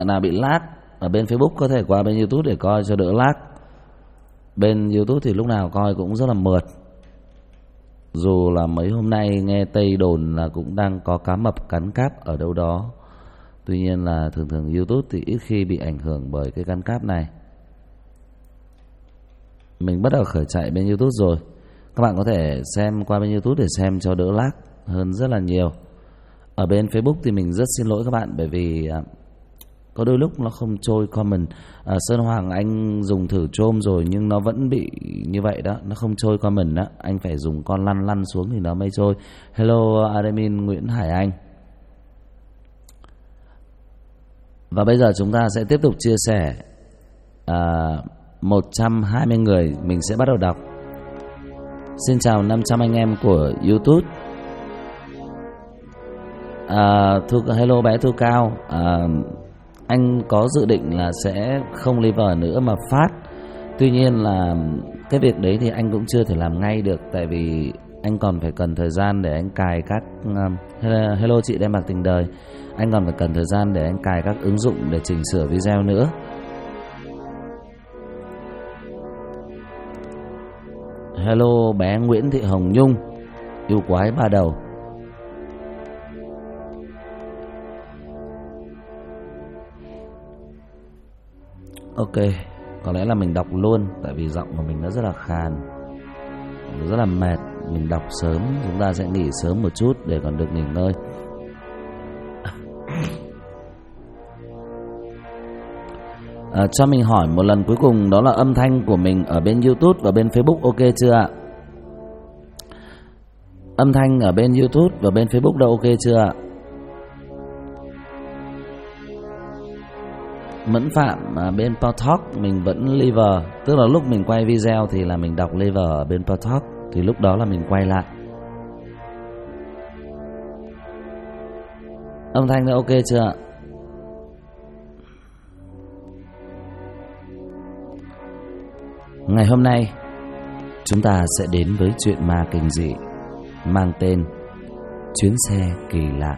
nào bị lag ở bên Facebook có thể qua bên YouTube để coi cho đỡ lag. Bên YouTube thì lúc nào coi cũng rất là mượt. Dù là mấy hôm nay nghe Tây đồn là cũng đang có cá mập cắn cáp ở đâu đó. Tuy nhiên là thường YouTube thì ít khi bị ảnh hưởng bởi cái cắn cáp này. Mình bắt đầu khởi chạy bên YouTube rồi. Các bạn có thể xem qua bên YouTube để xem cho đỡ lag hơn rất là nhiều. Ở bên Facebook thì mình rất xin lỗi các bạn, bởi vì có đôi lúc nó không trôi comment. Sơn Hoàng anh dùng thử Chrome rồi nhưng nó vẫn bị như vậy đó, nó không trôi comment đó. Anh phải dùng con lăn xuống thì nó mới trôi. Hello admin Nguyễn Hải Anh. Và bây giờ chúng ta sẽ tiếp tục chia sẻ 120 người mình sẽ bắt đầu đọc. Xin chào 500 anh em của YouTube. Hello bé Thu Cao. Anh có dự định là sẽ không live nữa mà phát. Tuy nhiên là cái việc đấy thì anh cũng chưa thể làm ngay được, tại vì anh còn phải cần thời gian để anh cài các hello chị Đem Bạc Tình Đời. Anh còn phải cần thời gian để anh cài các ứng dụng để chỉnh sửa video nữa. Hello bé Nguyễn Thị Hồng Nhung, yêu quái ba đầu. Ok, có lẽ là mình đọc luôn, tại vì giọng của mình nó rất là khàn, rất là mệt. Mình đọc sớm, chúng ta sẽ nghỉ sớm một chút để còn được nghỉ ngơi. Cho mình hỏi một lần cuối cùng, đó là âm thanh của mình ở bên YouTube và bên Facebook ok chưa ạ? Âm thanh ở bên YouTube và bên Facebook đã ok chưa ạ? Mẫn Phạm bên Podtalk mình vẫn live, tức là lúc mình quay video thì là mình đọc live ở bên Podtalk, thì lúc đó là mình quay lại. Âm thanh đã ok chưa ạ? Ngày hôm nay chúng ta sẽ đến với chuyện ma kinh dị mang tên Chuyến xe kỳ lạ.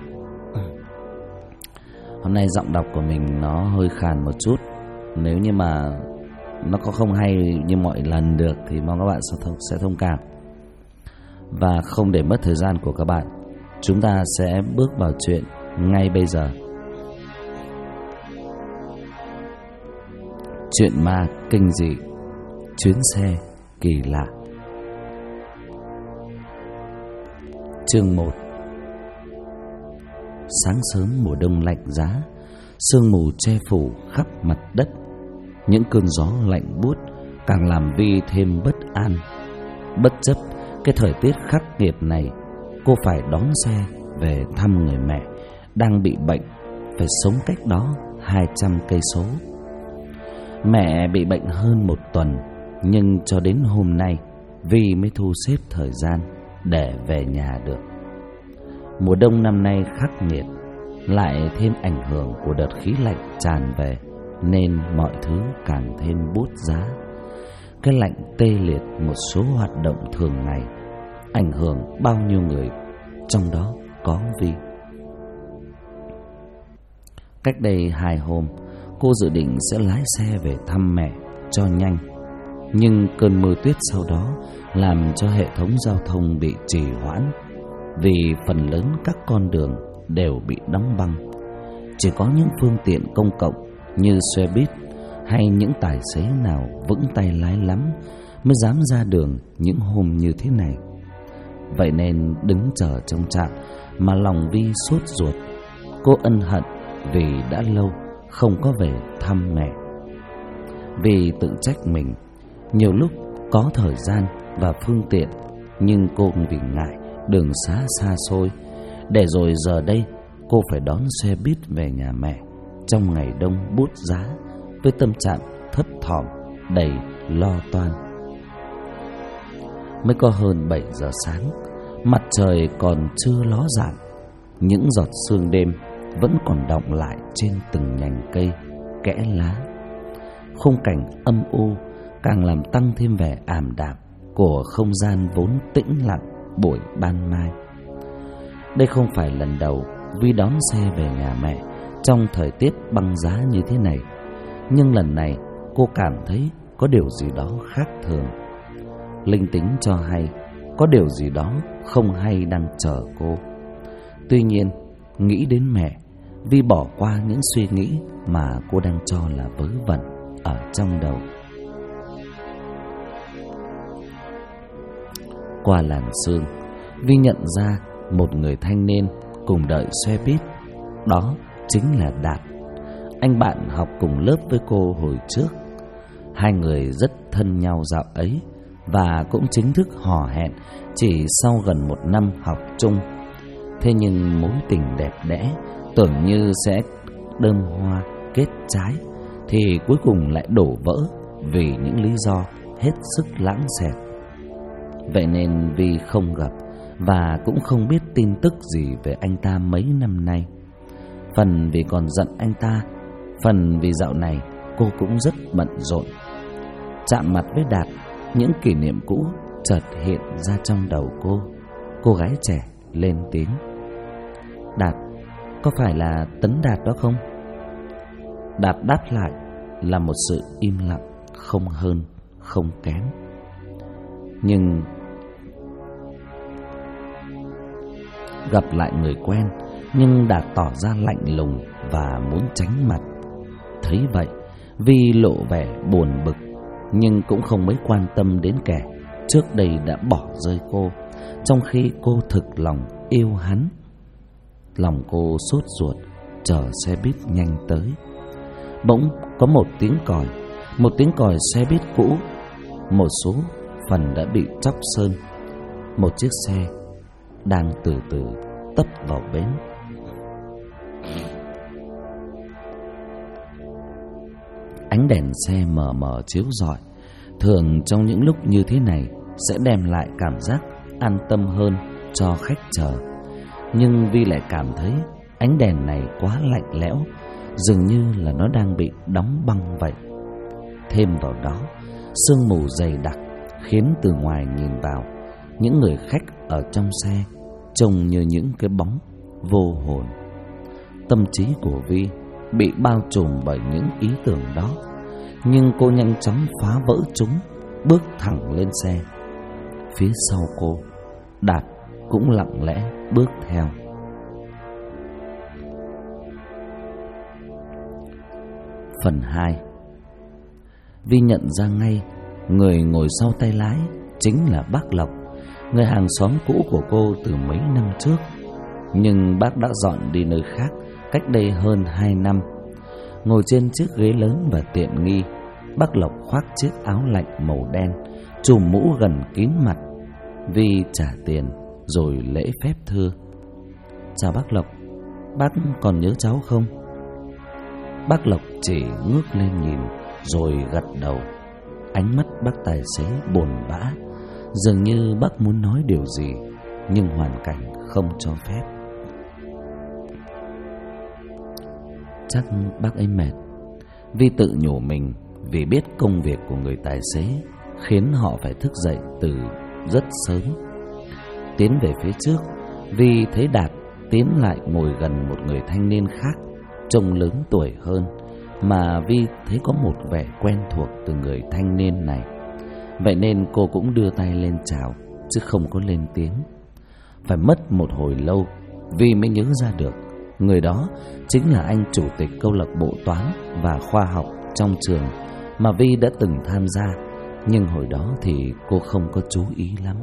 Hôm nay giọng đọc của mình nó hơi khàn một chút. Nếu như mà nó có không hay như mọi lần được thì mong các bạn sẽ thông cảm. Và không để mất thời gian của các bạn, chúng ta sẽ bước vào chuyện ngay bây giờ. Chuyện ma kinh dị Chuyến xe kỳ lạ. Chương 1. Sáng sớm mùa đông lạnh giá, sương mù che phủ khắp mặt đất. Những cơn gió lạnh buốt càng làm Vi thêm bất an. Bất chấp cái thời tiết khắc nghiệt này, cô phải đón xe về thăm người mẹ đang bị bệnh, phải sống cách đó 200 cây số. Mẹ bị bệnh hơn 1 tuần, nhưng cho đến hôm nay Vi mới thu xếp thời gian để về nhà được. Mùa đông năm nay khắc nghiệt, lại thêm ảnh hưởng của đợt khí lạnh tràn về, nên mọi thứ càng thêm bút giá. Cái lạnh tê liệt một số hoạt động thường ngày, ảnh hưởng bao nhiêu người, trong đó có Vi. Cách đây 2 hôm, cô dự định sẽ lái xe về thăm mẹ cho nhanh. Nhưng cơn mưa tuyết sau đó làm cho hệ thống giao thông bị trì hoãn, vì phần lớn các con đường đều bị đóng băng. Chỉ có những phương tiện công cộng như xe buýt hay những tài xế nào vững tay lái lắm mới dám ra đường những hôm như thế này. Vậy nên đứng chờ trong trạm mà lòng Vi sốt ruột. Cô ân hận vì đã lâu không có về thăm mẹ. Vì tự trách mình, nhiều lúc có thời gian và phương tiện, nhưng cô vì ngại đường xá xa xôi, để rồi giờ đây cô phải đón xe buýt về nhà mẹ trong ngày đông buốt giá, với tâm trạng thấp thỏm đầy lo toan. Mới có hơn 7 giờ sáng, mặt trời còn chưa ló dạng, những giọt sương đêm vẫn còn đọng lại trên từng nhành cây, kẽ lá. Khung cảnh âm u càng làm tăng thêm vẻ ảm đạm của không gian vốn tĩnh lặng buổi ban mai. Đây không phải lần đầu Vi đón xe về nhà mẹ trong thời tiết băng giá như thế này. Nhưng lần này cô cảm thấy có điều gì đó khác thường. Linh tính cho hay có điều gì đó không hay đang chờ cô. Tuy nhiên, nghĩ đến mẹ, Vi bỏ qua những suy nghĩ mà cô đang cho là vớ vẩn ở trong đầu. Qua làn sương, Vi nhận ra một người thanh niên cùng đợi xe buýt. Đó chính là Đạt, anh bạn học cùng lớp với cô hồi trước. Hai người rất thân nhau dạo ấy và cũng chính thức hò hẹn chỉ sau gần 1 năm học chung. Thế nhưng mối tình đẹp đẽ tưởng như sẽ đơm hoa kết trái thì cuối cùng lại đổ vỡ vì những lý do hết sức lãng xẹt. Vậy nên Vi không gặp và cũng không biết tin tức gì về anh ta mấy năm nay. Phần vì còn giận anh ta, phần vì dạo này cô cũng rất bận rộn. Chạm mặt với Đạt, những kỷ niệm cũ chợt hiện ra trong đầu cô. Cô gái trẻ lên tiếng: "Đạt, có phải là Tấn Đạt đó không?" Đạt đáp lại là một sự im lặng, không hơn không kém. Nhưng gặp lại người quen, nhưng Đạt tỏ ra lạnh lùng và muốn tránh mặt. Thấy vậy, Vi lộ vẻ buồn bực, nhưng cũng không mấy quan tâm đến kẻ trước đây đã bỏ rơi cô, trong khi cô thực lòng yêu hắn. Lòng cô sốt ruột, chờ xe buýt nhanh tới. Bỗng có một tiếng còi xe buýt cũ. Một số phần đã bị chóc sơn. Một chiếc xe đang từ từ tấp vào bến. Ánh đèn xe mờ mờ chiếu rọi. Thường trong những lúc như thế này sẽ đem lại cảm giác an tâm hơn cho khách chờ. Nhưng Vi lại cảm thấy ánh đèn này quá lạnh lẽo, dường như là nó đang bị đóng băng vậy. Thêm vào đó, sương mù dày đặc khiến từ ngoài nhìn vào, những người khách ở trong xe trông như những cái bóng vô hồn. Tâm trí của Vi bị bao trùm bởi những ý tưởng đó, nhưng cô nhanh chóng phá vỡ chúng, bước thẳng lên xe. Phía sau cô, Đạt cũng lặng lẽ bước theo. Phần 2. Vi nhận ra ngay người ngồi sau tay lái chính là bác Lộc, người hàng xóm cũ của cô từ mấy năm trước. Nhưng bác đã dọn đi nơi khác cách đây hơn 2 năm. Ngồi trên chiếc ghế lớn và tiện nghi, bác Lộc khoác chiếc áo lạnh màu đen, trùm mũ gần kín mặt. Vi trả tiền rồi lễ phép thưa: "Chào bác Lộc, bác còn nhớ cháu không?" Bác Lộc chỉ ngước lên nhìn rồi gật đầu. Ánh mắt bác tài xế buồn bã, dường như bác muốn nói điều gì nhưng hoàn cảnh không cho phép. Chắc bác ấy mệt. Vi tự nhủ mình vì biết công việc của người tài xế khiến họ phải thức dậy từ rất sớm. Tiến về phía trước, Vi thấy Đạt tiến lại ngồi gần một người thanh niên khác, trông lớn tuổi hơn, mà Vi thấy có một vẻ quen thuộc từ người thanh niên này. Vậy nên cô cũng đưa tay lên chào, chứ không có lên tiếng. Phải mất một hồi lâu, Vi mới nhớ ra được người đó chính là anh chủ tịch câu lạc bộ toán và khoa học trong trường mà Vi đã từng tham gia, nhưng hồi đó thì cô không có chú ý lắm.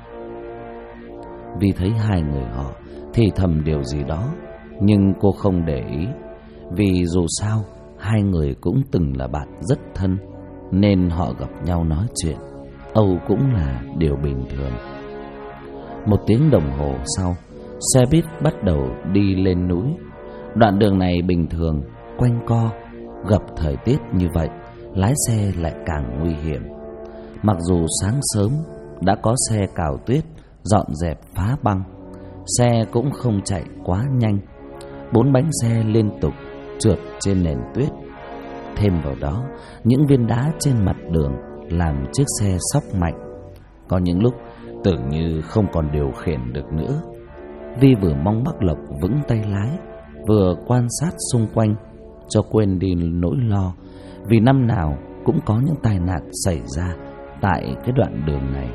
Vi thấy hai người họ thì thầm điều gì đó, nhưng cô không để ý, vì dù sao hai người cũng từng là bạn rất thân, nên họ gặp nhau nói chuyện âu cũng là điều bình thường. 1 tiếng đồng hồ sau, xe buýt bắt đầu đi lên núi. Đoạn đường này bình thường, quanh co, gặp thời tiết như vậy, lái xe lại càng nguy hiểm. Mặc dù sáng sớm đã có xe cào tuyết dọn dẹp phá băng, xe cũng không chạy quá nhanh. 4 bánh xe liên tục trượt trên nền tuyết. Thêm vào đó, những viên đá trên mặt đường làm chiếc xe xóc mạnh. Có những lúc tưởng như không còn điều khiển được nữa. Vi vừa mong bác Lộc vững tay lái, vừa quan sát xung quanh cho quên đi nỗi lo, vì năm nào cũng có những tai nạn xảy ra tại cái đoạn đường này.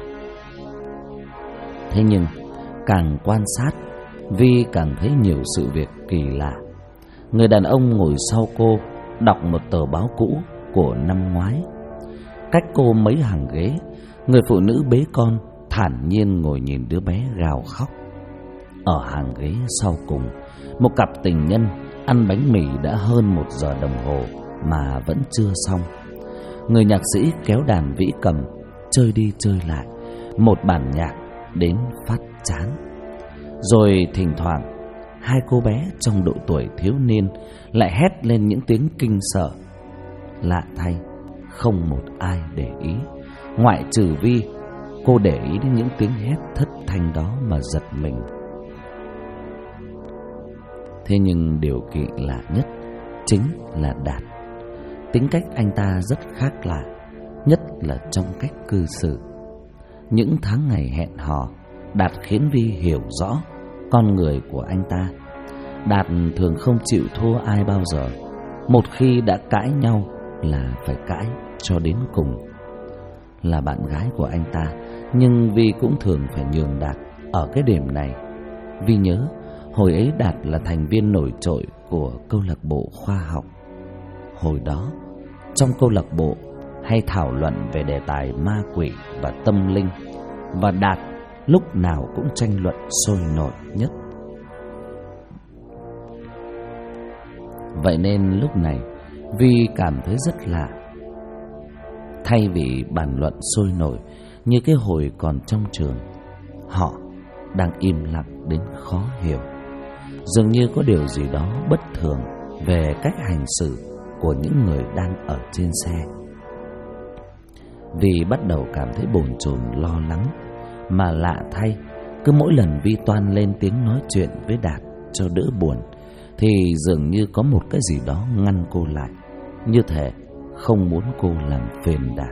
Thế nhưng càng quan sát, Vi càng thấy nhiều sự việc kỳ lạ. Người đàn ông ngồi sau cô đọc một tờ báo cũ của năm ngoái. Cách cô mấy hàng ghế, người phụ nữ bế con thản nhiên ngồi nhìn đứa bé gào khóc. Ở hàng ghế sau cùng, một cặp tình nhân ăn bánh mì đã hơn 1 giờ đồng hồ mà vẫn chưa xong. Người nhạc sĩ kéo đàn vĩ cầm, chơi đi chơi lại một bản nhạc đến phát chán. Rồi thỉnh thoảng, hai cô bé trong độ tuổi thiếu niên lại hét lên những tiếng kinh sợ. Lạ thay, không một ai để ý, ngoại trừ Vi. Cô để ý đến những tiếng hét thất thanh đó mà giật mình. Thế nhưng điều kỳ lạ nhất chính là Đạt. Tính cách anh ta rất khác lạ, nhất là trong cách cư xử. Những tháng ngày hẹn hò, Đạt khiến Vi hiểu rõ con người của anh ta. Đạt thường không chịu thua ai bao giờ. Một khi đã cãi nhau là phải cãi cho đến cùng. Là bạn gái của anh ta, nhưng Vi cũng thường phải nhường Đạt ở cái điểm này. Vi nhớ hồi ấy Đạt là thành viên nổi trội của câu lạc bộ khoa học. Hồi đó, trong câu lạc bộ hay thảo luận về đề tài ma quỷ và tâm linh, và Đạt lúc nào cũng tranh luận sôi nổi nhất. Vậy nên lúc này Vi cảm thấy rất lạ. Thay vì bàn luận sôi nổi như cái hồi còn trong trường, họ đang im lặng đến khó hiểu. Dường như có điều gì đó bất thường về cách hành xử của những người đang ở trên xe. Vi bắt đầu cảm thấy bồn chồn lo lắng. Mà lạ thay, cứ mỗi lần Vi toan lên tiếng nói chuyện với Đạt cho đỡ buồn, thì dường như có một cái gì đó ngăn cô lại, như thể không muốn cô làm phiền Đạt.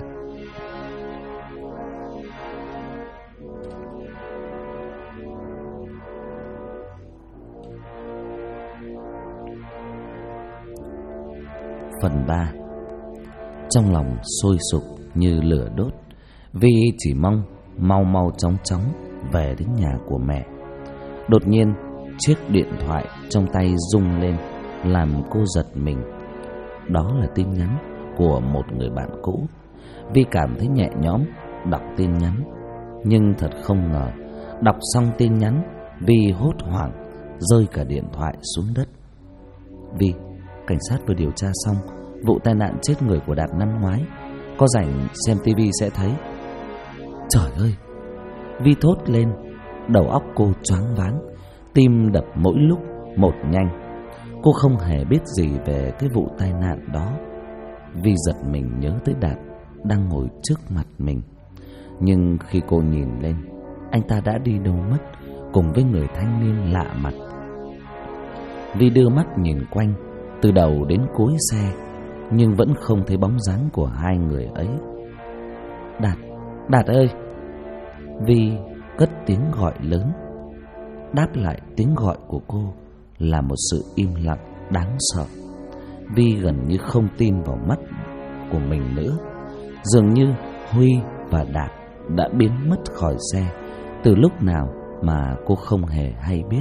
Phần 3. Trong lòng sôi sục như lửa đốt, Vi chỉ mong mau chóng về đến nhà của mẹ. Đột nhiên, chiếc điện thoại trong tay rung lên làm cô giật mình. Đó là tin nhắn của một người bạn cũ. Vi cảm thấy nhẹ nhõm đọc tin nhắn, nhưng thật không ngờ, đọc xong tin nhắn, Vi hốt hoảng rơi cả điện thoại xuống đất. Vi, cảnh sát vừa điều tra xong vụ tai nạn chết người của Đạt năm ngoái, có rảnh xem tivi sẽ thấy. Trời ơi! Vi thốt lên, đầu óc cô choáng váng, tim đập mỗi lúc một nhanh. Cô không hề biết gì về cái vụ tai nạn đó. Vi giật mình nhớ tới Đạt đang ngồi trước mặt mình. Nhưng khi cô nhìn lên, anh ta đã đi đâu mất cùng với người thanh niên lạ mặt. Vi đưa mắt nhìn quanh từ đầu đến cuối xe, nhưng vẫn không thấy bóng dáng của hai người ấy. Đạt, Đạt ơi! Vi cất tiếng gọi lớn. Đáp lại tiếng gọi của cô là một sự im lặng đáng sợ. Vi gần như không tin vào mắt của mình nữa. Dường như Huy và Đạt đã biến mất khỏi xe từ lúc nào mà cô không hề hay biết.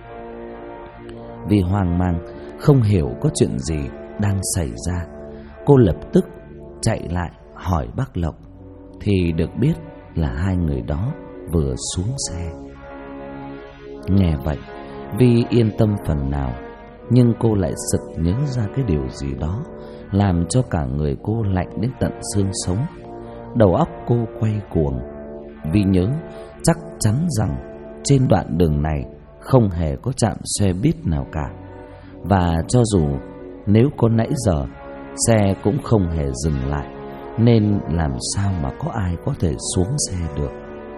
Vi hoang mang, không hiểu có chuyện gì đang xảy ra. Cô lập tức chạy lại hỏi bác Lộc, thì được biết là hai người đó vừa xuống xe. Nghe vậy, Vi yên tâm phần nào, nhưng cô lại sực nhớ ra cái điều gì đó, làm cho cả người cô lạnh đến tận xương sống. Đầu óc cô quay cuồng. Vi nhớ chắc chắn rằng trên đoạn đường này không hề có trạm xe buýt nào cả, và cho dù nếu có nãy giờ, xe cũng không hề dừng lại, nên làm sao mà có ai có thể xuống xe được.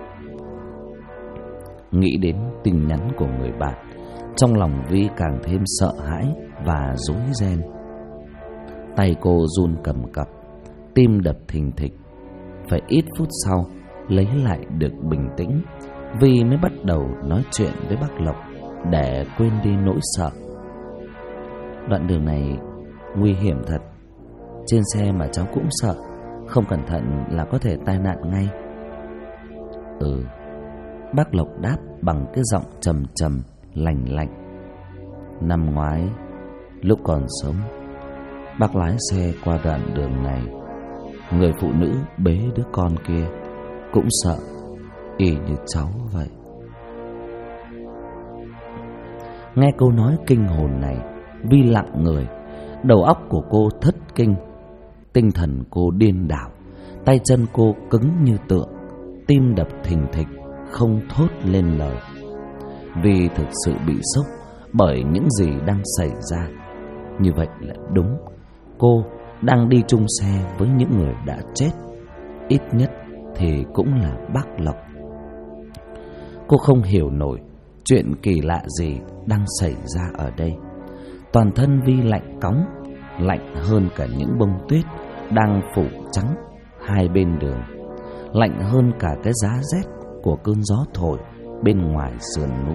Nghĩ đến tin nhắn của người bạn, trong lòng Vi càng thêm sợ hãi và rối ren. Tay cô run cầm cập, tim đập thình thịch. Phải ít phút sau lấy lại được bình tĩnh, Vi mới bắt đầu nói chuyện với bác Lộc để quên đi nỗi sợ. Đoạn đường này nguy hiểm thật. Trên xe mà cháu cũng sợ, không cẩn thận là có thể tai nạn ngay. Ừ, bác Lộc đáp bằng cái giọng trầm trầm, lành lạnh. Năm ngoái, lúc còn sống, bác lái xe qua đoạn đường này. Người phụ nữ bế đứa con kia cũng sợ, y như cháu vậy. Nghe câu nói kinh hồn này, Vi lặng người. Đầu óc của cô thất kinh, tinh thần cô điên đảo, tay chân cô cứng như tượng, tim đập thình thịch, không thốt lên lời. Vi thực sự bị sốc bởi những gì đang xảy ra. Như vậy là đúng, cô đang đi chung xe với những người đã chết, ít nhất thì cũng là bác Lộc. Cô không hiểu nổi chuyện kỳ lạ gì đang xảy ra ở đây. Toàn thân Vi lạnh cóng, lạnh hơn cả những bông tuyết đang phủ trắng hai bên đường, lạnh hơn cả cái giá rét của cơn gió thổi bên ngoài sườn núi.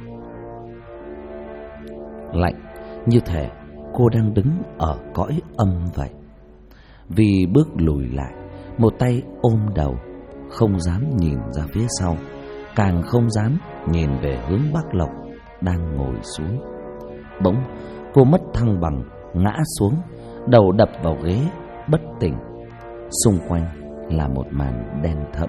Lạnh như thể cô đang đứng ở cõi âm vậy. Vi bước lùi lại, một tay ôm đầu, không dám nhìn ra phía sau, càng không dám nhìn về hướng bác Lộc đang ngồi xuống. Bỗng cô mất thăng bằng, ngã xuống, đầu đập vào ghế, bất tỉnh. Xung quanh là một màn đen thẫm.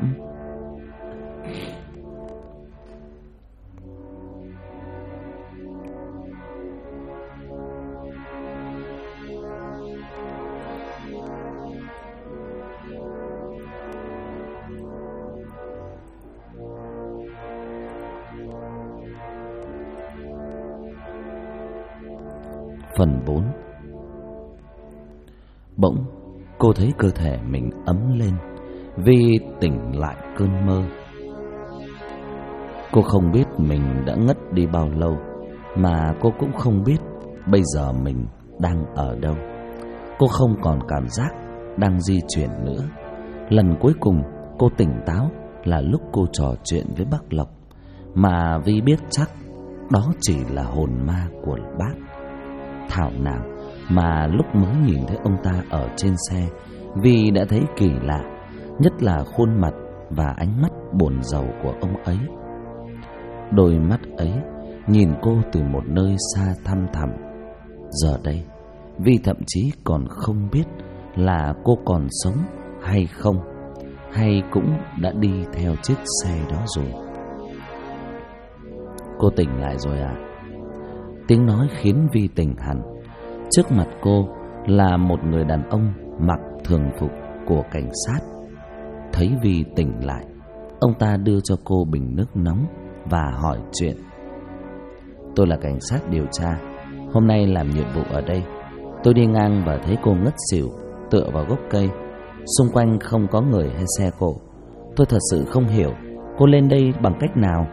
Phần 4. Bỗng cô thấy cơ thể mình ấm lên. Vi tỉnh lại cơn mơ. Cô không biết mình đã ngất đi bao lâu, mà cô cũng không biết bây giờ mình đang ở đâu. Cô không còn cảm giác đang di chuyển nữa. Lần cuối cùng cô tỉnh táo là lúc cô trò chuyện với bác Lộc, mà Vi biết chắc đó chỉ là hồn ma của bác. Thảo nào mà lúc mới nhìn thấy ông ta ở trên xe, Vi đã thấy kỳ lạ, nhất là khuôn mặt và ánh mắt buồn rầu của ông ấy. Đôi mắt ấy nhìn cô từ một nơi xa thăm thẳm. Giờ đây Vi thậm chí còn không biết là cô còn sống hay không, hay cũng đã đi theo chiếc xe đó rồi. Cô tỉnh lại rồi à? Tiếng nói khiến Vi tỉnh hẳn. Trước mặt cô là một người đàn ông mặc thường phục của cảnh sát. Thấy Vi tỉnh lại, ông ta đưa cho cô bình nước nóng và hỏi chuyện. Tôi là cảnh sát điều tra, hôm nay làm nhiệm vụ ở đây. Tôi đi ngang và thấy cô ngất xỉu, tựa vào gốc cây. Xung quanh không có người hay xe cộ. Tôi thật sự không hiểu cô lên đây bằng cách nào.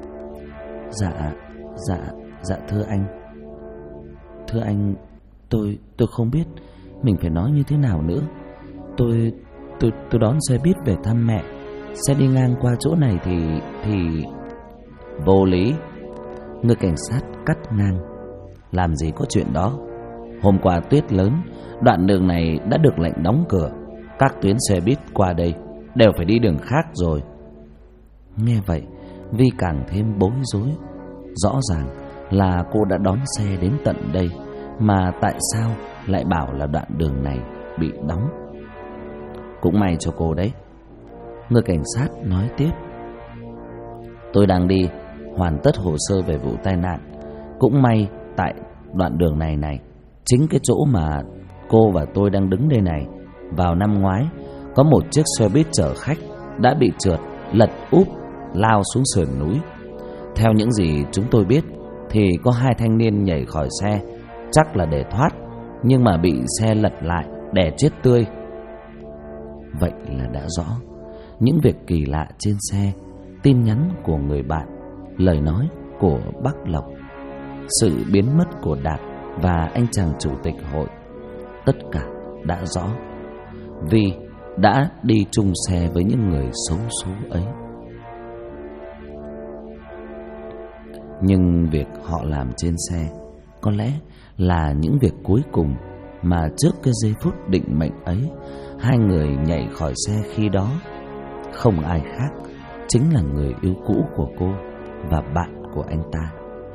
Dạ thưa anh. Thưa anh, tôi không biết mình phải nói như thế nào nữa. Tôi đón xe buýt về thăm mẹ. Xe đi ngang qua chỗ này thì vô lý. Người cảnh sát cắt ngang. Làm gì có chuyện đó. Hôm qua tuyết lớn, đoạn đường này đã được lệnh đóng cửa. Các tuyến xe buýt qua đây đều phải đi đường khác rồi. Nghe vậy, Vi càng thêm bối rối. Rõ ràng là cô đã đón xe đến tận đây, mà tại sao lại bảo là đoạn đường này bị đóng? Cũng may cho cô đấy. Người cảnh sát nói tiếp. Tôi đang đi hoàn tất hồ sơ về vụ tai nạn. Cũng may tại đoạn đường này, chính cái chỗ mà cô và tôi đang đứng đây này, vào năm ngoái có một chiếc xe buýt chở khách đã bị trượt, lật úp, lao xuống sườn núi. Theo những gì chúng tôi biết thì có 2 thanh niên nhảy khỏi xe, chắc là để thoát, nhưng mà bị xe lật lại, đè chết tươi. Vậy là đã rõ những việc kỳ lạ trên xe, tin nhắn của người bạn, lời nói của bác Lộc, sự biến mất của Đạt và anh chàng chủ tịch hội. Tất cả đã rõ. Vi đã đi chung xe với những người xấu số ấy. Nhưng việc họ làm trên xe có lẽ là những việc cuối cùng mà trước cái giây phút định mệnh ấy, hai người nhảy khỏi xe khi đó không ai khác, chính là người yêu cũ của cô và bạn của anh ta.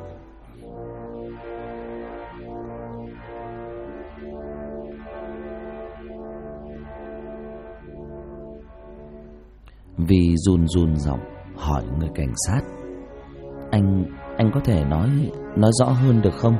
Vì run run giọng hỏi người cảnh sát: Anh có thể nói rõ hơn được không?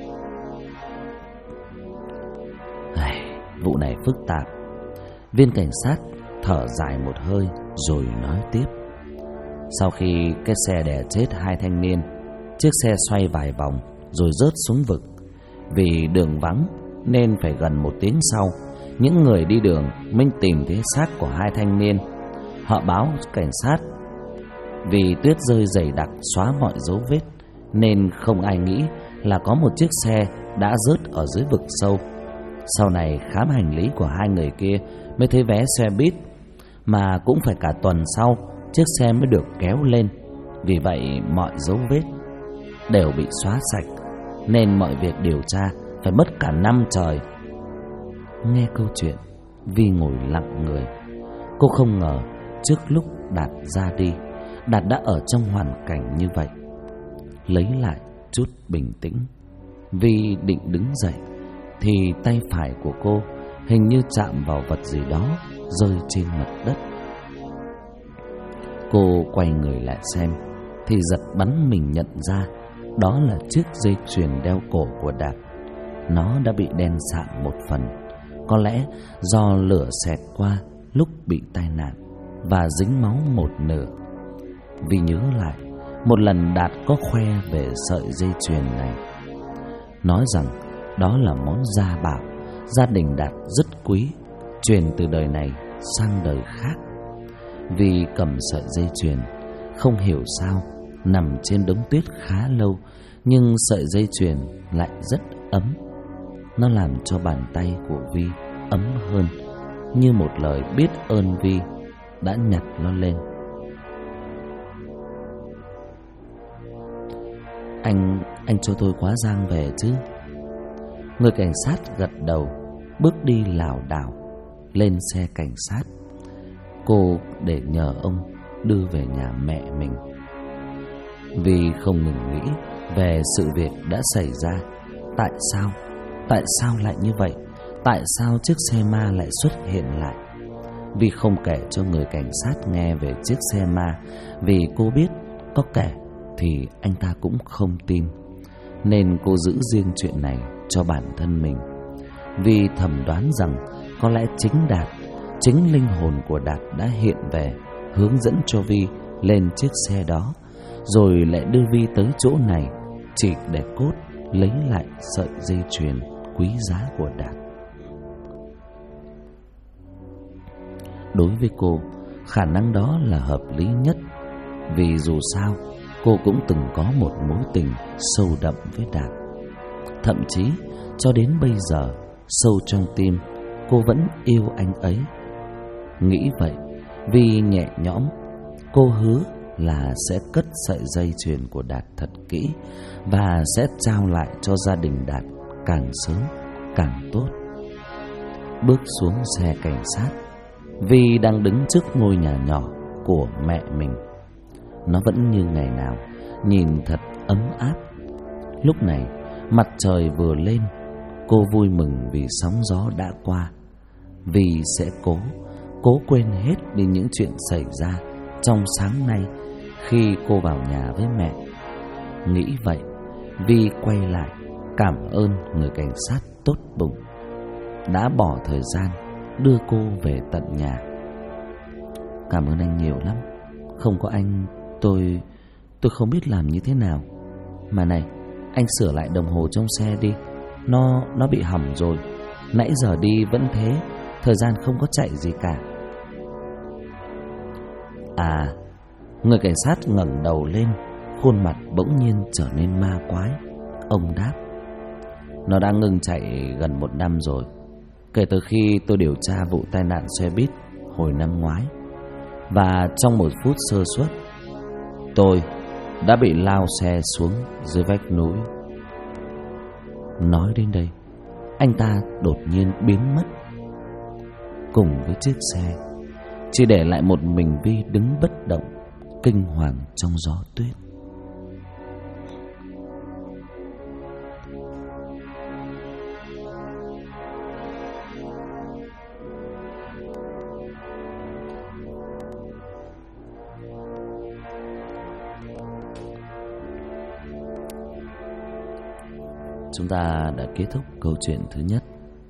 Vụ này phức tạp. Viên cảnh sát thở dài một hơi rồi nói tiếp: Sau khi cái xe đè chết hai thanh niên, chiếc xe xoay vài vòng rồi rớt xuống vực. Vì đường vắng nên phải gần 1 tiếng sau, những người đi đường mới tìm thấy xác của hai thanh niên. Họ báo cảnh sát. Vì tuyết rơi dày đặc xóa mọi dấu vết, nên không ai nghĩ là có một chiếc xe đã rớt ở dưới vực sâu. Sau này khám hành lý của hai người kia mới thấy vé xe buýt, mà cũng phải cả tuần sau chiếc xe mới được kéo lên. Vì vậy mọi dấu vết đều bị xóa sạch, nên mọi việc điều tra phải mất cả năm trời. Nghe câu chuyện, Vi ngồi lặng người. Cô không ngờ trước lúc Đạt ra đi, Đạt đã ở trong hoàn cảnh như vậy. Lấy lại chút bình tĩnh, Vi định đứng dậy thì tay phải của cô hình như chạm vào vật gì đó rơi trên mặt đất. Cô quay người lại xem thì giật bắn mình nhận ra đó là chiếc dây chuyền đeo cổ của Đạt. Nó đã bị đen sạm một phần, có lẽ do lửa xẹt qua lúc bị tai nạn và dính máu một nửa. Vì nhớ lại một lần Đạt có khoe về sợi dây chuyền này, nói rằng đó là món gia bảo gia đình Đạt rất quý, truyền từ đời này sang đời khác. Vì cầm sợi dây chuyền, không hiểu sao nằm trên đống tuyết khá lâu, nhưng sợi dây chuyền lại rất ấm. Nó làm cho bàn tay của Vi ấm hơn, như một lời biết ơn Vi đã nhặt nó lên. Anh cho tôi quá giang về chứ? Người cảnh sát gật đầu, bước đi lảo đảo lên xe cảnh sát. Cô để nhờ ông đưa về nhà mẹ mình. Vì không ngừng nghĩ về sự việc đã xảy ra. Tại sao lại như vậy? Tại sao chiếc xe ma lại xuất hiện lại? Vì không kể cho người cảnh sát nghe về chiếc xe ma, vì cô biết có kể thì anh ta cũng không tin, nên cô giữ riêng chuyện này cho bản thân mình. Vì thầm đoán rằng có lẽ chính Đạt, chính linh hồn của Đạt đã hiện về, hướng dẫn cho Vi lên chiếc xe đó, rồi lại đưa Vi tới chỗ này chỉ để cốt lấy lại sợi dây chuyền quý giá của Đạt. Đối với cô, khả năng đó là hợp lý nhất, vì dù sao cô cũng từng có một mối tình sâu đậm với Đạt. Thậm chí cho đến bây giờ, sâu trong tim cô vẫn yêu anh ấy. Nghĩ vậy, Vi nhẹ nhõm. Cô hứa là sẽ cất sợi dây chuyền của Đạt thật kỹ và sẽ trao lại cho gia đình Đạt càng sớm càng tốt. Bước xuống xe cảnh sát, Vi đang đứng trước ngôi nhà nhỏ của mẹ mình. Nó vẫn như ngày nào, nhìn thật ấm áp. Lúc này mặt trời vừa lên, cô vui mừng vì sóng gió đã qua. Vi sẽ cố quên hết đi những chuyện xảy ra trong sáng nay khi cô vào nhà với mẹ. Nghĩ vậy, Vi quay lại cảm ơn người cảnh sát tốt bụng đã bỏ thời gian đưa cô về tận nhà. Cảm ơn anh nhiều lắm. Không có anh tôi không biết làm như thế nào. Mà này, anh sửa lại đồng hồ trong xe đi. Nó bị hỏng rồi. Nãy giờ đi vẫn thế, thời gian không có chạy gì cả. À, người cảnh sát ngẩng đầu lên, khuôn mặt bỗng nhiên trở nên ma quái. Ông đáp: Nó đã ngừng chạy gần 1 năm rồi, kể từ khi tôi điều tra vụ tai nạn xe buýt hồi năm ngoái. Và trong 1 phút sơ suất, tôi đã bị lao xe xuống dưới vách núi. Nói đến đây, anh ta đột nhiên biến mất cùng với chiếc xe, chỉ để lại một mình Vi đứng bất động, kinh hoàng trong gió tuyết. Chúng ta đã kết thúc câu chuyện thứ nhất.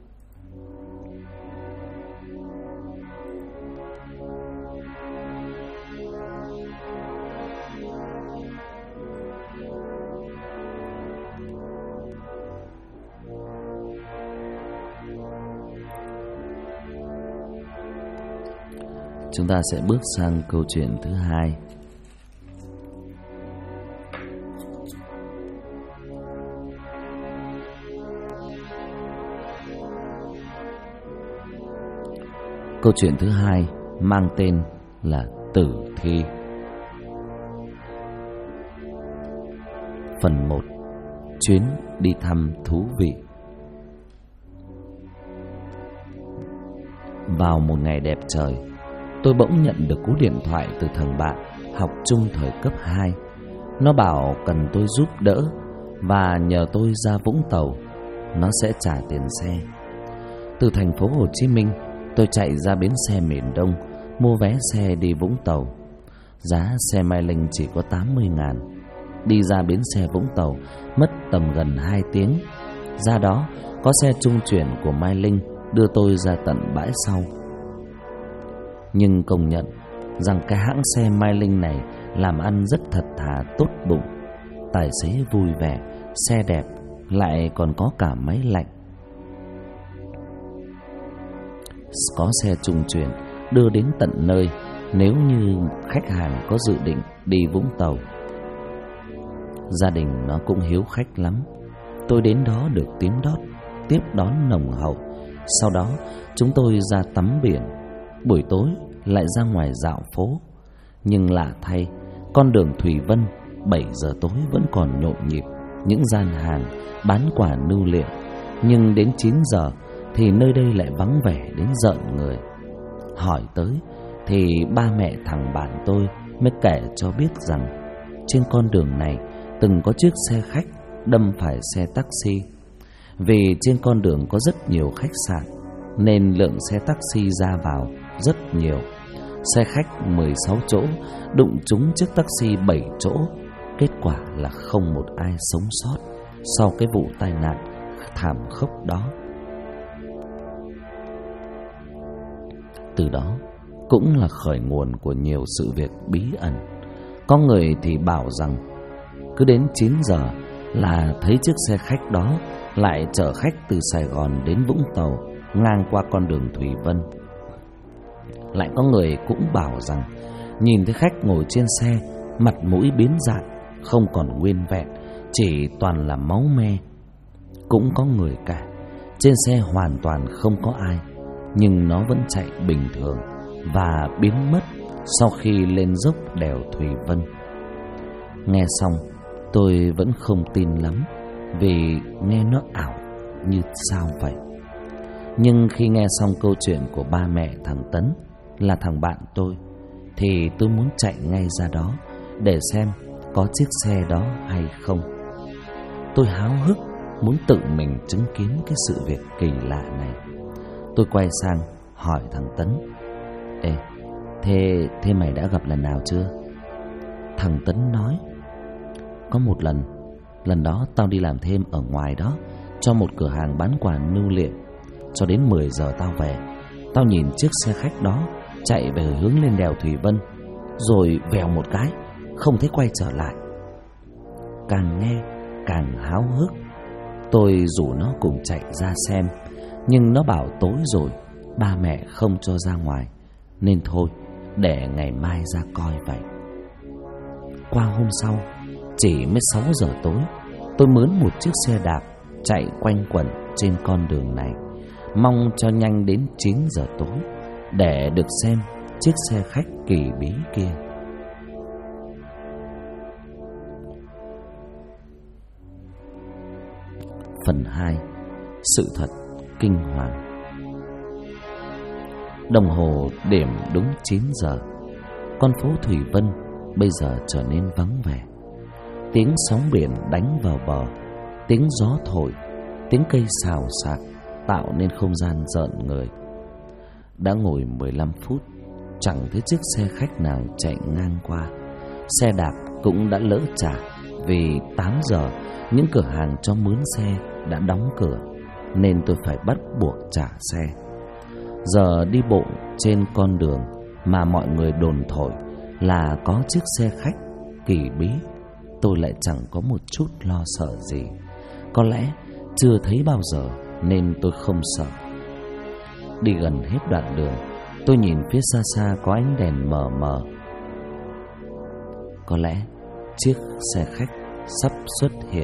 Chúng ta sẽ bước sang câu chuyện thứ hai. Câu chuyện thứ hai mang tên là Tử Thi. Phần 1. Chuyến đi thăm thú vị. Vào một ngày đẹp trời, tôi bỗng nhận được cú điện thoại từ thằng bạn học chung thời cấp 2. Nó bảo cần tôi giúp đỡ và nhờ tôi ra Vũng Tàu. Nó sẽ trả tiền xe. Từ thành phố Hồ Chí Minh, tôi chạy ra bến xe miền Đông, mua vé xe đi Vũng Tàu. Giá xe Mai Linh chỉ có 80.000. Đi ra bến xe Vũng Tàu mất tầm gần 2 tiếng. Ra đó có xe trung chuyển của Mai Linh đưa tôi ra tận bãi sau. Nhưng công nhận rằng cái hãng xe Mai Linh này làm ăn rất thật thà, tốt bụng. Tài xế vui vẻ, xe đẹp, lại còn có cả máy lạnh. Có xe trung chuyển đưa đến tận nơi nếu như khách hàng có dự định đi Vũng Tàu. Gia đình nó cũng hiếu khách lắm. Tôi đến đó được tiếng đót tiếp đón nồng hậu. Sau đó chúng tôi ra tắm biển. Buổi tối lại ra ngoài dạo phố. Nhưng lạ thay, con đường Thủy Vân 7 giờ tối vẫn còn nhộn nhịp những gian hàng bán quà lưu niệm. Nhưng đến 9 giờ thì nơi đây lại vắng vẻ đến rợn người. Hỏi tới thì ba mẹ thằng bạn tôi mới kể cho biết rằng trên con đường này từng có chiếc xe khách đâm phải xe taxi. Vì trên con đường có rất nhiều khách sạn nên lượng xe taxi ra vào rất nhiều. Xe khách 16 chỗ đụng trúng chiếc taxi 7 chỗ. Kết quả là không một ai sống sót sau cái vụ tai nạn thảm khốc đó. Từ đó cũng là khởi nguồn của nhiều sự việc bí ẩn. Có người thì bảo rằng cứ đến 9 giờ là thấy chiếc xe khách đó lại chở khách từ Sài Gòn đến Vũng Tàu ngang qua con đường Thủy Vân. Lại có người cũng bảo rằng nhìn thấy khách ngồi trên xe, mặt mũi biến dạng, không còn nguyên vẹn, chỉ toàn là máu me. Cũng có người cả trên xe hoàn toàn không có ai, nhưng nó vẫn chạy bình thường và biến mất sau khi lên dốc đèo Thủy Vân. Nghe xong tôi vẫn không tin lắm, vì nghe nó ảo như sao vậy. Nhưng khi nghe xong câu chuyện của ba mẹ thằng Tấn, là thằng bạn tôi, thì tôi muốn chạy ngay ra đó để xem có chiếc xe đó hay không. Tôi háo hức muốn tự mình chứng kiến cái sự việc kỳ lạ này. Tôi quay sang hỏi thằng Tấn: Ê, thế mày đã gặp lần nào chưa? Thằng Tấn nói: Có một lần đó tao đi làm thêm ở ngoài đó, cho một cửa hàng bán quà lưu niệm. Cho đến 10 giờ tao về. Tao nhìn chiếc xe khách đó chạy về hướng lên đèo Thủy Vân, rồi vèo một cái không thấy quay trở lại. Càng nghe càng háo hức. Tôi rủ nó cùng chạy ra xem, nhưng nó bảo tối rồi, ba mẹ không cho ra ngoài, nên thôi, để ngày mai ra coi vậy. Qua hôm sau, chỉ mới 6 giờ tối, tôi mướn một chiếc xe đạp chạy quanh quẩn trên con đường này, mong cho nhanh đến 9 giờ tối để được xem chiếc xe khách kỳ bí kia. Phần 2. Sự thật kinh hoàng. Đồng hồ điểm đúng 9 giờ. Con phố Thủy Vân bây giờ trở nên vắng vẻ. Tiếng sóng biển đánh vào bờ, tiếng gió thổi, tiếng cây xào xạc tạo nên không gian rợn người. Đã ngồi 15 phút, chẳng thấy chiếc xe khách nào chạy ngang qua. Xe đạp cũng đã lỡ trả, vì 8 giờ những cửa hàng cho mướn xe đã đóng cửa, nên tôi phải bắt buộc trả xe. Giờ đi bộ trên con đường mà mọi người đồn thổi là có chiếc xe khách kỳ bí, tôi lại chẳng có một chút lo sợ gì. Có lẽ chưa thấy bao giờ nên tôi không sợ. Đi gần hết đoạn đường, tôi nhìn phía xa xa có ánh đèn mờ mờ. Có lẽ chiếc xe khách sắp xuất hiện.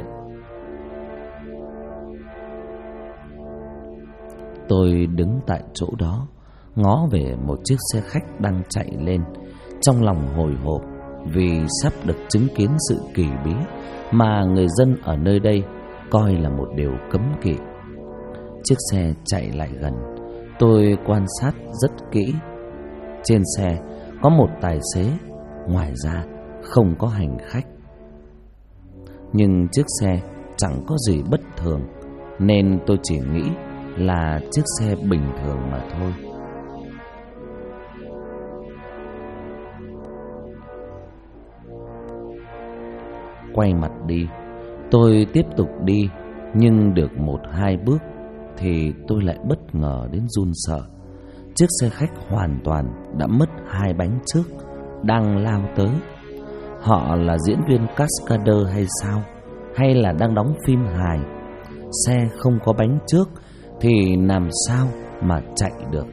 Tôi đứng tại chỗ đó, ngó về một chiếc xe khách đang chạy lên, trong lòng hồi hộp vì sắp được chứng kiến sự kỳ bí mà người dân ở nơi đây coi là một điều cấm kỵ. Chiếc xe chạy lại gần, tôi quan sát rất kỹ. Trên xe có một tài xế, ngoài ra không có hành khách. Nhưng chiếc xe chẳng có gì bất thường, nên tôi chỉ nghĩ là chiếc xe bình thường mà thôi. Quay mặt đi, tôi tiếp tục đi, nhưng được 1-2 bước thì tôi lại bất ngờ đến run sợ. Chiếc xe khách hoàn toàn đã mất 2 bánh trước, đang lao tới. Họ là diễn viên cascader hay sao? Hay là đang đóng phim hài? Xe không có bánh trước thì làm sao mà chạy được?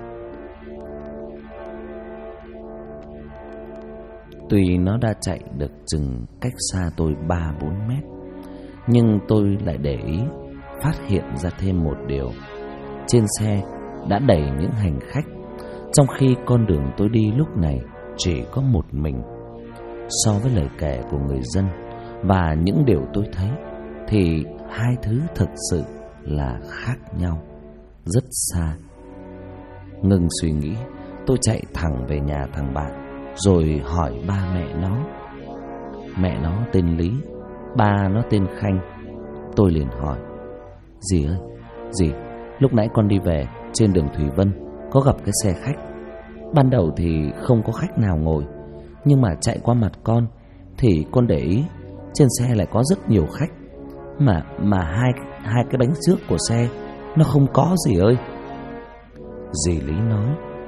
Tuy nó đã chạy được chừng cách xa tôi 3-4 mét, nhưng tôi lại để ý, phát hiện ra thêm một điều. Trên xe đã đầy những hành khách, trong khi con đường tôi đi lúc này chỉ có một mình. So với lời kể của người dân và những điều tôi thấy thì hai thứ thực sự là khác nhau, rất xa. Ngừng suy nghĩ, tôi chạy thẳng về nhà thằng bạn, rồi hỏi ba mẹ nó. Mẹ nó tên Lý, ba nó tên Khanh. Tôi liền hỏi: Dì ơi, dì, lúc nãy con đi về trên đường Thủy Vân có gặp cái xe khách. Ban đầu thì không có khách nào ngồi, nhưng mà chạy qua mặt con thì con để ý trên xe lại có rất nhiều khách, mà hai cái bánh trước của xe nó không có gì ơi. Dì Lý nói: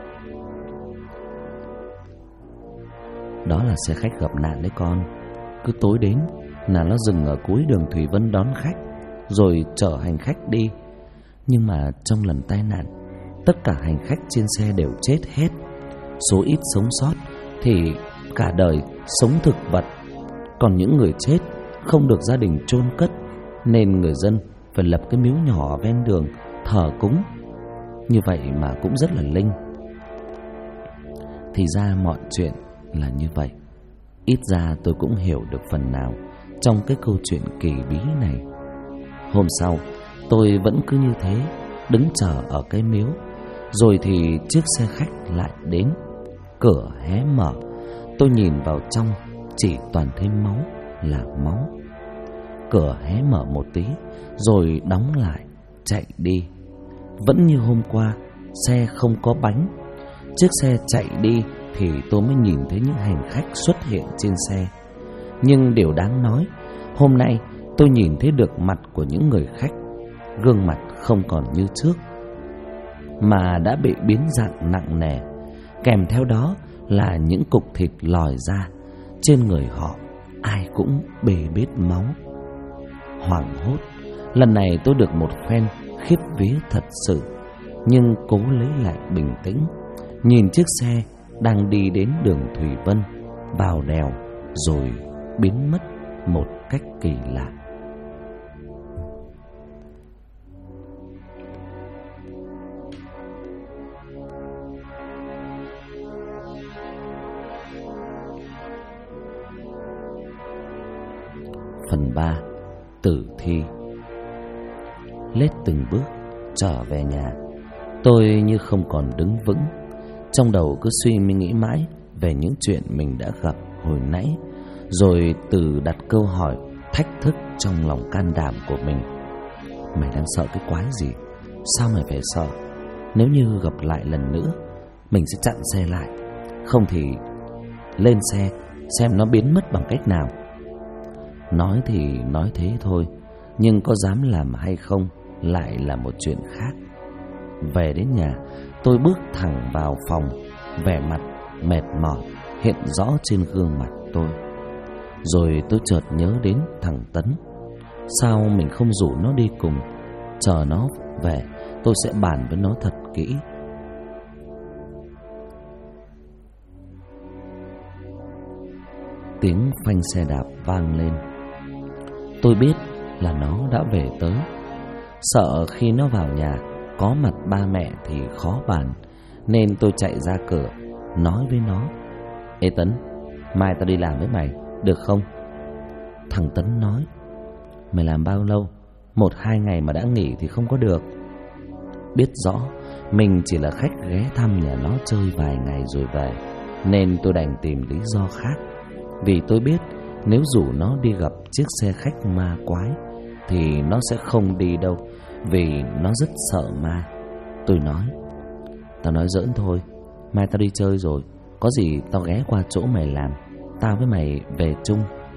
Đó là xe khách gặp nạn đấy con. Cứ tối đến là nó dừng ở cuối đường Thủy Vân đón khách, rồi chở hành khách đi. Nhưng mà trong lần tai nạn, tất cả hành khách trên xe đều chết hết. Số ít sống sót thì cả đời sống thực vật, còn những người chết không được gia đình chôn cất, nên người dân phải lập cái miếu nhỏ ven đường thờ cúng. Như vậy mà cũng rất là linh. Thì ra mọi chuyện là như vậy. Ít ra tôi cũng hiểu được phần nào trong cái câu chuyện kỳ bí này. Hôm sau tôi vẫn cứ như thế, đứng chờ ở cái miếu. Rồi thì chiếc xe khách lại đến. Cửa hé mở, tôi nhìn vào trong, chỉ toàn thêm máu là máu. Cửa hé mở một tí, rồi đóng lại, chạy đi. Vẫn như hôm qua, xe không có bánh. Chiếc xe chạy đi thì tôi mới nhìn thấy những hành khách xuất hiện trên xe. Nhưng điều đáng nói, hôm nay tôi nhìn thấy được mặt của những người khách. Gương mặt không còn như trước, mà đã bị biến dạng nặng nề. Kèm theo đó là những cục thịt lòi ra. Trên người họ ai cũng bê bết máu. Hoảng hốt, lần này tôi được một phen khiếp vía thật sự. Nhưng cố lấy lại bình tĩnh, nhìn chiếc xe đang đi đến đường Thủy Vân, vào đèo, rồi biến mất một cách kỳ lạ. Phần 3. Tử thi. lết từng bước trở về nhà. Tôi như không còn đứng vững, trong đầu cứ suy nghĩ mãi về những chuyện mình đã gặp hồi nãy, rồi tự đặt câu hỏi thách thức trong lòng can đảm của mình. Mày đang sợ cái quái gì? Sao mày phải sợ? Nếu như gặp lại lần nữa, mình sẽ chặn xe lại, không thì lên xe xem nó biến mất bằng cách nào. Nói thì nói thế thôi, nhưng có dám làm hay không lại là một chuyện khác. Về đến nhà, tôi bước thẳng vào phòng, vẻ mặt mệt mỏi hiện rõ trên gương mặt tôi. Rồi tôi chợt nhớ đến thằng Tấn. Sao mình không rủ nó đi cùng? Chờ nó về, tôi sẽ bàn với nó thật kỹ. Tiếng phanh xe đạp vang lên. Tôi biết là nó đã về tới. Sợ khi nó vào nhà có mặt ba mẹ thì khó bàn, nên tôi chạy ra cửa nói với nó: Ê Tấn, mai tao đi làm với mày, được không? Thằng Tấn nói: Mày làm bao lâu? 1-2 ngày mà đã nghỉ thì không có được. Biết rõ mình chỉ là khách ghé thăm nhà nó chơi vài ngày rồi về, nên tôi đành tìm lý do khác. Vì tôi biết nếu rủ nó đi gặp chiếc xe khách ma quái thì nó sẽ không đi đâu, vì nó rất sợ ma. Tôi nói: Tao nói giỡn thôi, mai tao đi chơi rồi, có gì tao ghé qua chỗ mày làm, tao với mày về chung.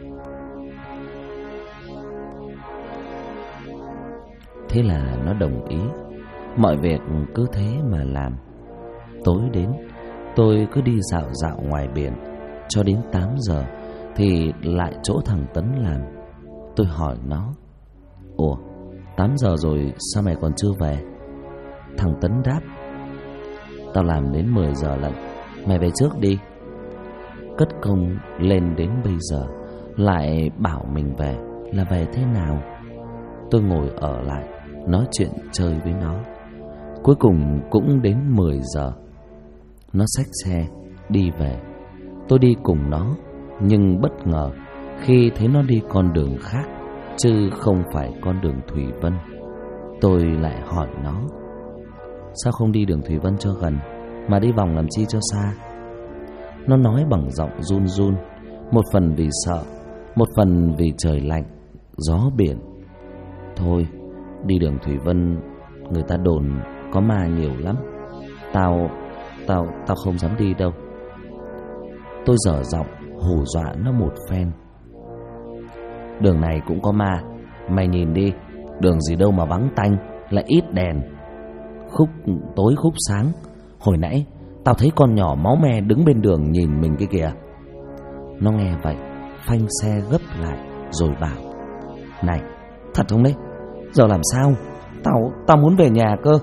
Thế là nó đồng ý. Mọi việc cứ thế mà làm. Tối đến, tôi cứ đi dạo dạo ngoài biển cho đến 8 giờ thì lại chỗ thằng Tấn làm. Tôi hỏi nó: Ủa, 8 giờ rồi sao mày còn chưa về? Thằng Tấn đáp: Tao làm đến 10 giờ lận, mày về trước đi. Cất công lên đến bây giờ lại bảo mình về là về thế nào? Tôi ngồi ở lại nói chuyện chơi với nó. Cuối cùng cũng đến 10 giờ. Nó xách xe đi về. Tôi đi cùng nó, nhưng bất ngờ khi thấy nó đi con đường khác chứ không phải con đường Thủy Vân. Tôi lại hỏi nó: Sao không đi đường Thủy Vân cho gần, mà đi vòng làm chi cho xa? Nó nói bằng giọng run run, một phần vì sợ, một phần vì trời lạnh, gió biển: Thôi, đi đường Thủy Vân người ta đồn có ma nhiều lắm, Tao không dám đi đâu. Tôi dở giọng hù dọa nó một phen: Đường này cũng có ma, mày nhìn đi, đường gì đâu mà vắng tanh, lại ít đèn, khúc tối khúc sáng. Hồi nãy tao thấy con nhỏ máu me đứng bên đường nhìn mình kia kìa. Nó nghe vậy phanh xe gấp lại rồi bảo: Này, thật không đấy? Giờ làm sao? Tao muốn về nhà cơ.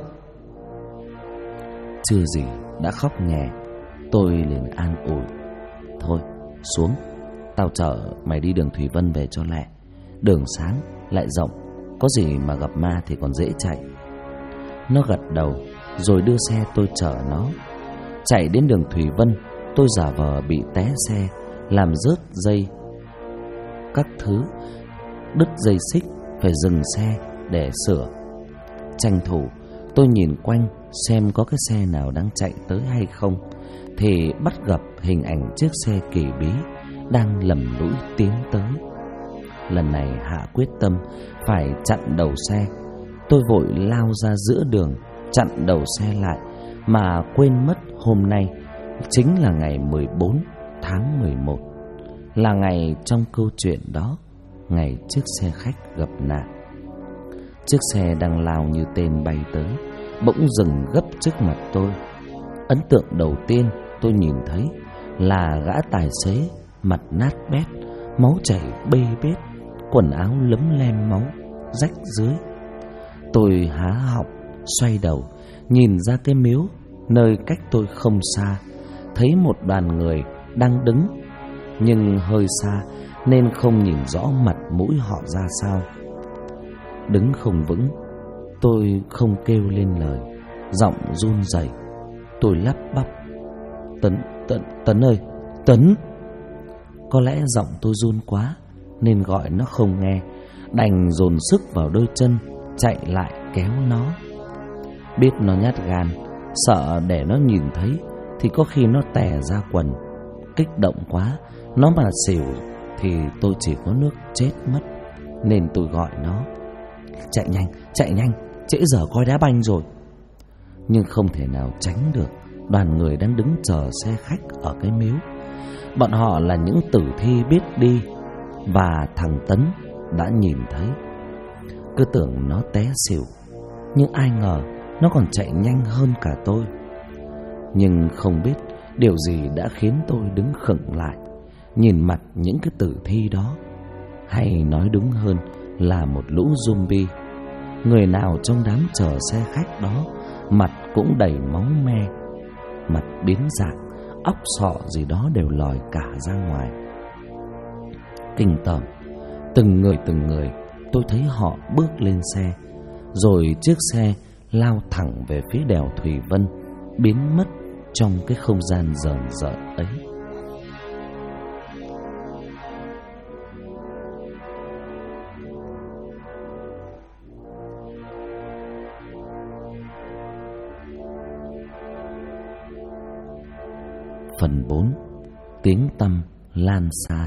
Chưa gì đã khóc nhè. Tôi liền an ủi: Thôi xuống, tao chở mày đi đường Thủy Vân về cho lẹ. Đường sáng lại rộng, có gì mà gặp ma thì còn dễ chạy. Nó gật đầu rồi đưa xe tôi chở nó. Chạy đến đường Thủy Vân, tôi giả vờ bị té xe, làm rớt dây các thứ, đứt dây xích, phải dừng xe để sửa. Tranh thủ tôi nhìn quanh xem có cái xe nào đang chạy tới hay không, thì bắt gặp hình ảnh chiếc xe kỳ bí đang lầm lũi tiến tới. Lần này hạ quyết tâm phải chặn đầu xe. Tôi vội lao ra giữa đường chặn đầu xe lại, mà quên mất hôm nay chính là ngày 14 tháng 11, là ngày trong câu chuyện đó, ngày chiếc xe khách gặp nạn. Chiếc xe đang lao như tên bay tới, bỗng dừng gấp trước mặt tôi. Ấn tượng đầu tiên tôi nhìn thấy là gã tài xế mặt nát bét, máu chảy bê bết, quần áo lấm lem máu, rách dưới. Tôi há họng xoay đầu nhìn ra cái miếu nơi cách tôi không xa, thấy một đoàn người đang đứng, nhưng hơi xa nên không nhìn rõ mặt mũi họ ra sao. Đứng không vững, tôi không kêu lên lời, giọng run rẩy. Tôi lắp bắp: Tấn ơi, Tấn. Có lẽ giọng tôi run quá nên gọi nó không nghe, đành dồn sức vào đôi chân chạy lại kéo nó. Biết nó nhát gan, sợ để nó nhìn thấy thì có khi nó tè ra quần. Kích động quá, nó mà xỉu thì tôi chỉ có nước chết mất. Nên tôi gọi nó: chạy nhanh, trễ giờ coi đá banh rồi. Nhưng không thể nào tránh được đoàn người đang đứng chờ xe khách ở cái miếu. Bọn họ là những tử thi biết đi, và thằng Tấn đã nhìn thấy. Cứ tưởng nó té xỉu, nhưng ai ngờ nó còn chạy nhanh hơn cả tôi. Nhưng không biết điều gì đã khiến tôi đứng khựng lại, nhìn mặt những cái tử thi đó. Hay nói đúng hơn là một lũ zombie. Người nào trong đám chờ xe khách đó mặt cũng đầy máu me, mặt biến dạng, óc sọ gì đó đều lòi cả ra ngoài. Kinh tởm, từng người tôi thấy họ bước lên xe, rồi chiếc xe lao thẳng về phía đèo Thủy Vân, biến mất trong cái không gian rờn rợn ấy. Phần 4. Tiếng tăm lan xa.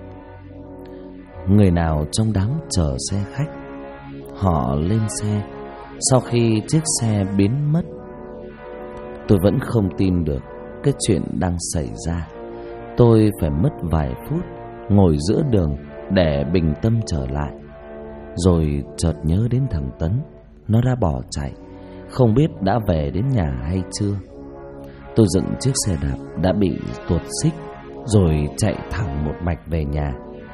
Người nào trong đám chờ xe khách, họ lên xe sau khi chiếc xe biến mất. Tôi vẫn không tin được cái chuyện đang xảy ra. Tôi phải mất vài phút ngồi giữa đường để bình tâm trở lại. Rồi chợt nhớ đến thằng Tấn. Nó đã bỏ chạy, không biết đã về đến nhà hay chưa. Tôi dựng chiếc xe đạp đã bị tuột xích, rồi chạy thẳng một mạch về nhà.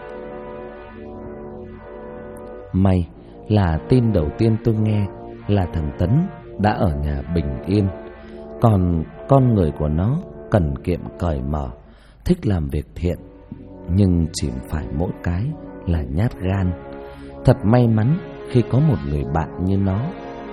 May là tin đầu tiên tôi nghe là thằng Tấn đã ở nhà bình yên. Còn con người của nó cần kiệm cởi mở, thích làm việc thiện, nhưng chỉ phải mỗi cái là nhát gan. Thật may mắn khi có một người bạn như nó.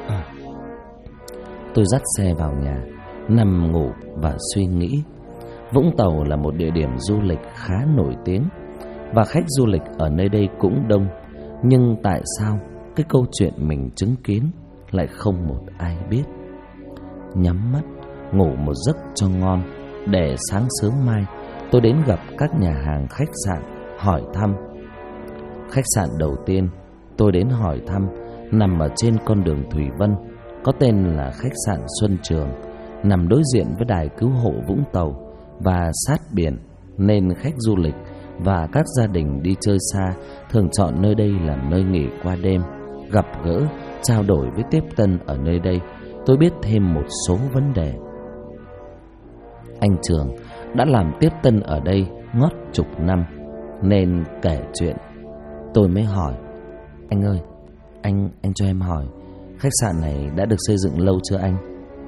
Tôi dắt xe vào nhà, nằm ngủ và suy nghĩ. Vũng Tàu là một địa điểm du lịch khá nổi tiếng, và khách du lịch ở nơi đây cũng đông. Nhưng tại sao cái câu chuyện mình chứng kiến lại không một ai biết? Nhắm mắt ngủ một giấc cho ngon, để sáng sớm mai tôi đến gặp các nhà hàng khách sạn hỏi thăm. Khách sạn đầu tiên tôi đến hỏi thăm nằm ở trên con đường Thủy Vân, có tên là khách sạn Xuân Trường, nằm đối diện với đài cứu hộ Vũng Tàu và sát biển, nên khách du lịch và các gia đình đi chơi xa thường chọn nơi đây làm nơi nghỉ qua đêm. Gặp gỡ, trao đổi với tiếp tân ở nơi đây, tôi biết thêm một số vấn đề. Anh Trường đã làm tiếp tân ở đây ngót chục năm, nên kể chuyện. Tôi mới hỏi: anh ơi, anh cho em hỏi, khách sạn này đã được xây dựng lâu chưa anh?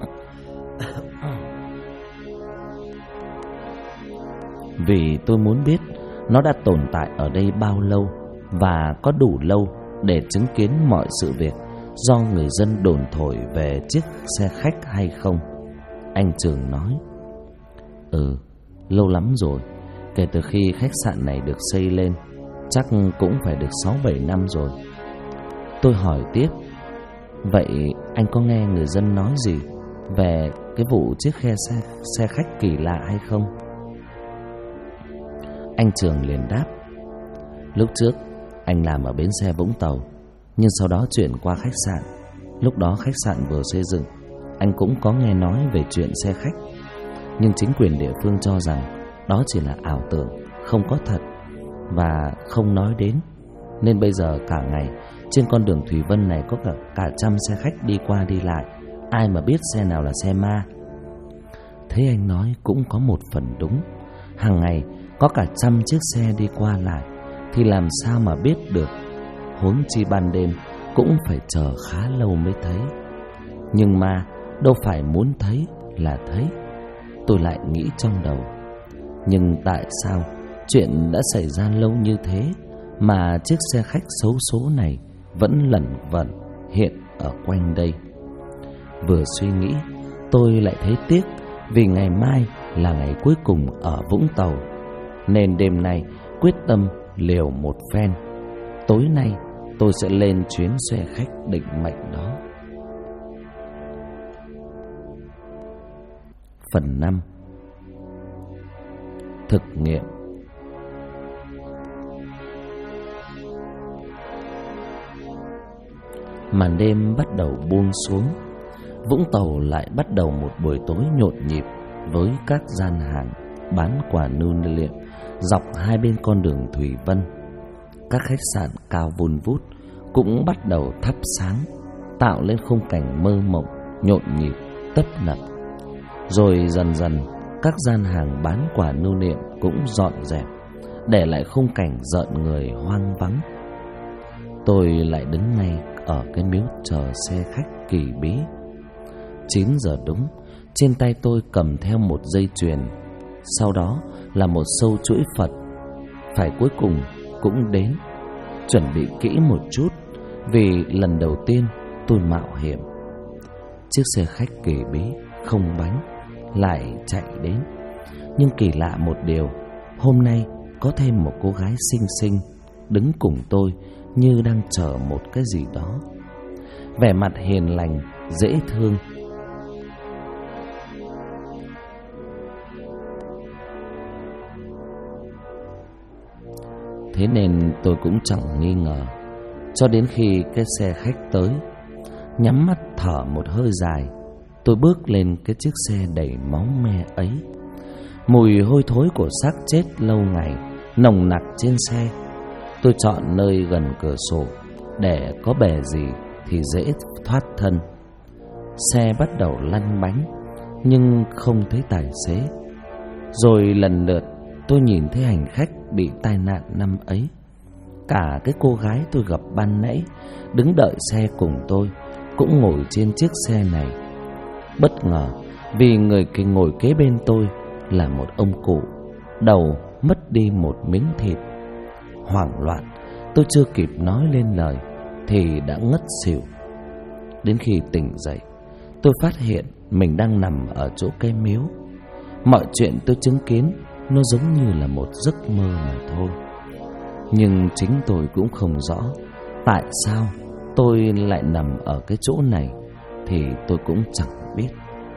Vì tôi muốn biết nó đã tồn tại ở đây bao lâu, và có đủ lâu để chứng kiến mọi sự việc do người dân đồn thổi về chiếc xe khách hay không. Anh Trường nói: lâu lắm rồi. Kể từ khi khách sạn này được xây lên, chắc cũng phải được 6-7 năm rồi. Tôi hỏi tiếp: vậy anh có nghe người dân nói gì về cái vụ chiếc xe khách kỳ lạ hay không? Anh Trường liền đáp: lúc trước anh làm ở bến xe Vũng Tàu, nhưng sau đó chuyển qua khách sạn. Lúc đó khách sạn vừa xây dựng, anh cũng có nghe nói về chuyện xe khách, nhưng chính quyền địa phương cho rằng đó chỉ là ảo tưởng, không có thật, và không nói đến. Nên bây giờ cả ngày trên con đường Thủy Vân này có cả trăm xe khách đi qua đi lại, ai mà biết xe nào là xe ma. Thấy anh nói cũng có một phần đúng. Hàng ngày có cả trăm chiếc xe đi qua lại, thì làm sao mà biết được, huống chi ban đêm cũng phải chờ khá lâu mới thấy. Nhưng mà đâu phải muốn thấy là thấy. Tôi lại nghĩ trong đầu, nhưng tại sao chuyện đã xảy ra lâu như thế mà chiếc xe khách xấu số này vẫn lẩn vẩn hiện ở quanh đây? Vừa suy nghĩ, tôi lại thấy tiếc, vì ngày mai là ngày cuối cùng ở Vũng Tàu, nên đêm nay quyết tâm liều một phen. Tối nay tôi sẽ lên chuyến xe khách định mệnh đó. Phần 5. Thực nghiệm. Màn đêm bắt đầu buông xuống. Vũng Tàu lại bắt đầu một buổi tối nhộn nhịp với các gian hàng bán quà lưu niệm dọc hai bên con đường thủy vân. Các khách sạn cao vun vút cũng bắt đầu thắp sáng, tạo lên khung cảnh mơ mộng, nhộn nhịp, tấp nập. Rồi dần dần các gian hàng bán quà lưu niệm cũng dọn dẹp, để lại khung cảnh rợn người hoang vắng. Tôi lại đứng ngay ở cái miếu chờ xe khách kỳ bí. 9 giờ đúng, trên tay tôi cầm theo một dây chuyền, sau đó là một sâu chuỗi Phật. Phải cuối cùng cũng đến. Chuẩn bị kỹ một chút, vì lần đầu tiên tôi mạo hiểm. Chiếc xe khách kỳ bí không bánh lại chạy đến. Nhưng kỳ lạ một điều, hôm nay có thêm một cô gái xinh xinh đứng cùng tôi, như đang chờ một cái gì đó. Vẻ mặt hiền lành, dễ thương. Thế nên tôi cũng chẳng nghi ngờ, cho đến khi cái xe khách tới. Nhắm mắt thở một hơi dài, tôi bước lên cái chiếc xe đầy máu me ấy. Mùi hôi thối của xác chết lâu ngày nồng nặc trên xe. Tôi chọn nơi gần cửa sổ, để có bè gì thì dễ thoát thân. Xe bắt đầu lăn bánh, nhưng không thấy tài xế. Rồi lần lượt tôi nhìn thấy hành khách bị tai nạn năm ấy. Cả cái cô gái tôi gặp ban nãy đứng đợi xe cùng tôi cũng ngồi trên chiếc xe này. Bất ngờ vì người kia ngồi kế bên tôi là một ông cụ, đầu mất đi một miếng thịt. Hoảng loạn, tôi chưa kịp nói lên lời thì đã ngất xỉu. Đến khi tỉnh dậy, tôi phát hiện mình đang nằm ở chỗ cái miếu. Mọi chuyện tôi chứng kiến nó giống như là một giấc mơ mà thôi. Nhưng chính tôi cũng không rõ tại sao tôi lại nằm ở cái chỗ này, thì tôi cũng chẳng biết.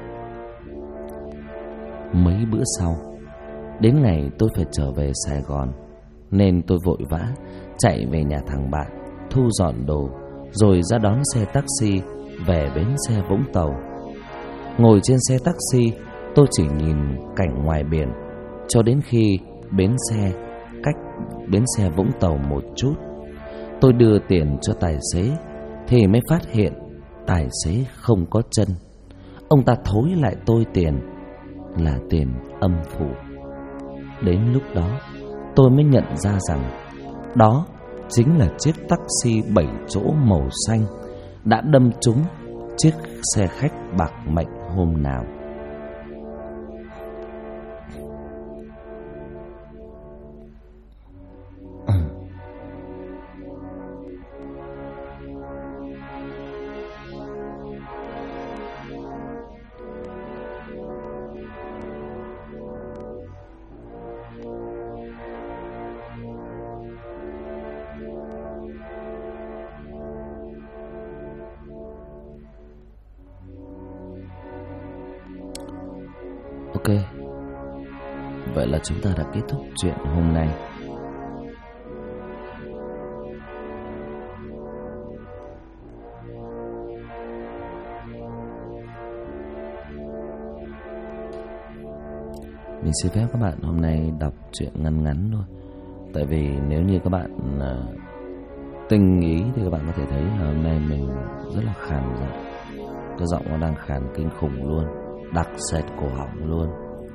Mấy bữa sau, đến ngày tôi phải trở về Sài Gòn, nên tôi vội vã chạy về nhà thằng bạn, thu dọn đồ, rồi ra đón xe taxi về bến xe Vũng Tàu. Ngồi trên xe taxi, tôi chỉ nhìn cảnh ngoài biển cho đến khi bến xe cách bến xe Vũng Tàu một chút. Tôi đưa tiền cho tài xế thì mới phát hiện tài xế không có chân. Ông ta thối lại tôi tiền là tiền âm phủ. Đến lúc đó tôi mới nhận ra rằng đó chính là chiếc taxi 7 chỗ màu xanh đã đâm trúng chiếc xe khách bạc mệnh hôm nào. Ok, vậy là chúng ta đã kết thúc chuyện hôm nay. Mình xin phép các bạn hôm nay đọc chuyện ngắn ngắn thôi. Tại vì nếu như các bạn tinh ý thì các bạn có thể thấy hôm nay mình rất là khàn giọng. Cái giọng nó đang khàn kinh khủng luôn, đặc sệt cổ họng luôn.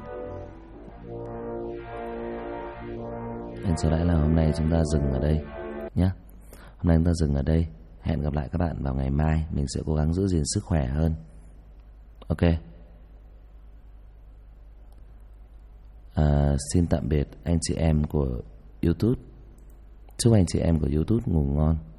Nên có lẽ là hôm nay chúng ta dừng ở đây nhé. Hôm nay chúng ta dừng ở đây. Hẹn gặp lại các bạn vào ngày mai. Mình sẽ cố gắng giữ gìn sức khỏe hơn. Ok. Xin tạm biệt anh chị em của YouTube. Chúc anh chị em của YouTube ngủ ngon.